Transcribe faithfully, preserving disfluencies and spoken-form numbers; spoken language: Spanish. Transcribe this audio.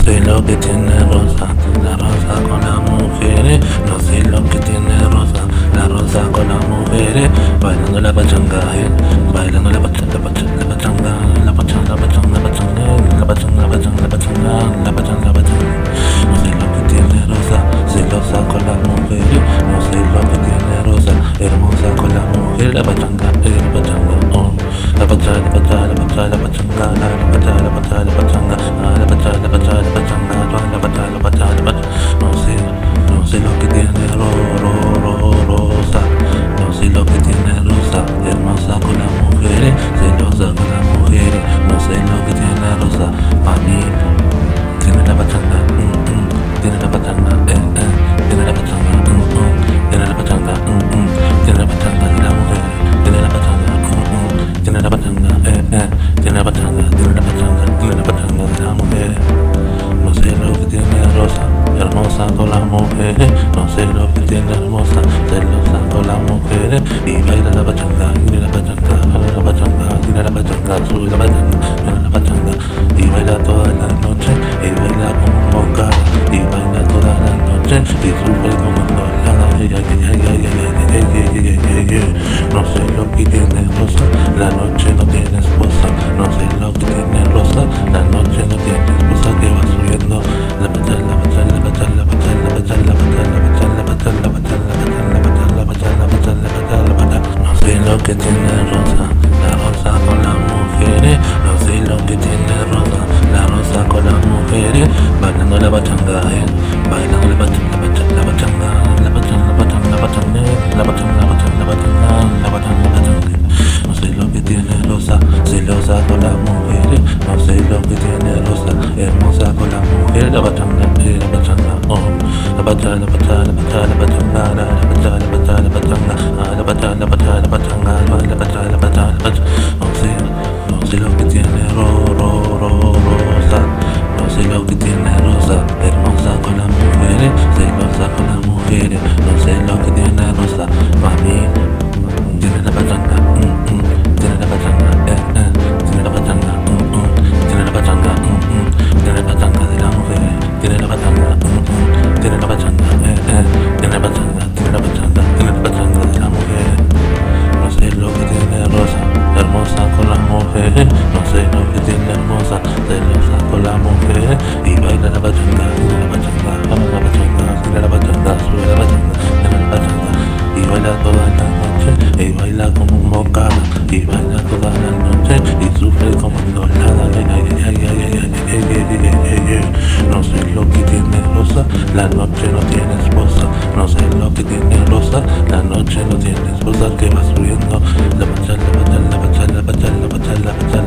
sé lo que tiene Rosa, la rosa con las mujeres. No sé lo que tiene Rosa, la rosa con las mujeres. Bailando la pachanga, eh. Bailando la pachanga, la pachanga, la pachanga, la pachanga, la pachanga, la pachanga, la pachanga, la pachanga, la pachanga, la pachanga, la pachanga. No sé lo que tiene Rosa, celosa con las mujeres. No sé lo que tiene Rosa, hermosa con las mujeres. La pachanga, eh, la pachanga, oh. La pachanga, la pachanga, la pachanga, la pachanga, la pachanga, la pachanga, la pachanga, la pachanga, la pachanga, la pachanga, la pachanga, la pachanga, la pachanga. No sé, no sé lo que tiene ro, ro, ro, Rosa. No sé lo que tiene Rosa, hermosa con las mujeres, celosa con las mujeres. No sé lo que tiene Rosa, pa' mí tiene la pachanga, mm, mm, tiene la pachanga, eh, eh, tiene la pachanga, mm, mm, tiene la pachanga, mm, mm, tiene la pachanga de las mujeres, tiene la pachanga, mm, mm, tiene la pachanga, eh, eh, tiene la pachanga, tiene la pachanga, tiene la pachanga de las mujeres. No sé lo que tiene Rosa, hermosa con las mujeres. No sé lo que tiene hermosa, celosa con las mujeres. Y baila la pachanga, y la pachanga, la pachanga, y la pachanga, sube la pachanga, y la pachanga. Y baila toda la noche, y baila como moca, y baila toda la noche, y sube como enrolada. No sé lo que tiene Rosa, la noche no tiene esposa. No sé lo que tiene Rosa, la noche no tiene esposa. Que va subiendo la pachanga, la pachanga, la pachanga, la pachanga, la pachanga, la pachanga, la pachanga, la pachanga, la pachanga, la pachanga, la pachanga, la pachanga, la pachanga. No sé lo que tiene Rosa, la rosa con las mujeres. No sé lo que tiene Rosa, la rosa con las mujeres. Bailando la pachanga, eh. Bailando la pachanga, la pachanga, la pachanga, la pachanga, la pachanga, la pachanga, la pachanga, la pachanga, la pachanga, la pachanga. No sé lo que tiene Rosa, celosa con las mujeres. No sé lo que tiene Rosa, hermosa con las mujeres. La pachanga, eh, la pachanga, oh. La pachanga, la pachanga, la pachanga, la pachanga, la pachanga, la pachanga, la pachanga, la pachanga, la pachanga, la pachanga, la pachanga, la pachanga, la pachanga. No sé, no sé lo que tiene ro, ro, ro, Rosa. No sé lo que tiene Rosa, hermosa con las mujeres, celosa con las mujeres. No sé lo que tiene Rosa, para mí tiene la pachanga, mm, mm, tiene la pachanga, eh, eh, tiene la pachanga, mm, mm, tiene la pachanga, mm, mm, tiene la pachanga de las mujeres, tiene la pachanga, mm, mm, tiene la pachanga, eh, eh, tiene la pachanga, tiene la pachanga, tiene la pachanga de las mujeres. No sé lo que tiene Rosa, hermosa con las mujeres. No sé lo que tiene hermosa, celosa con las mujeres. Y baila la pachanga, tiene la pachanga, vamos la pachanga, tiene la pachanga, sube la pachanga, tiene la pachanga. Y baila toda la noche, y baila como un mocada, y baila toda la noche, y sufre como enrolada. No sé lo que tiene Rosa, la noche no tiene esposa. No sé lo que tiene Rosa, la noche no tiene esposa. Que va subiendo la pachanga, la pachanga, la pachanga, la pachanga, la pachanga, la pachanga.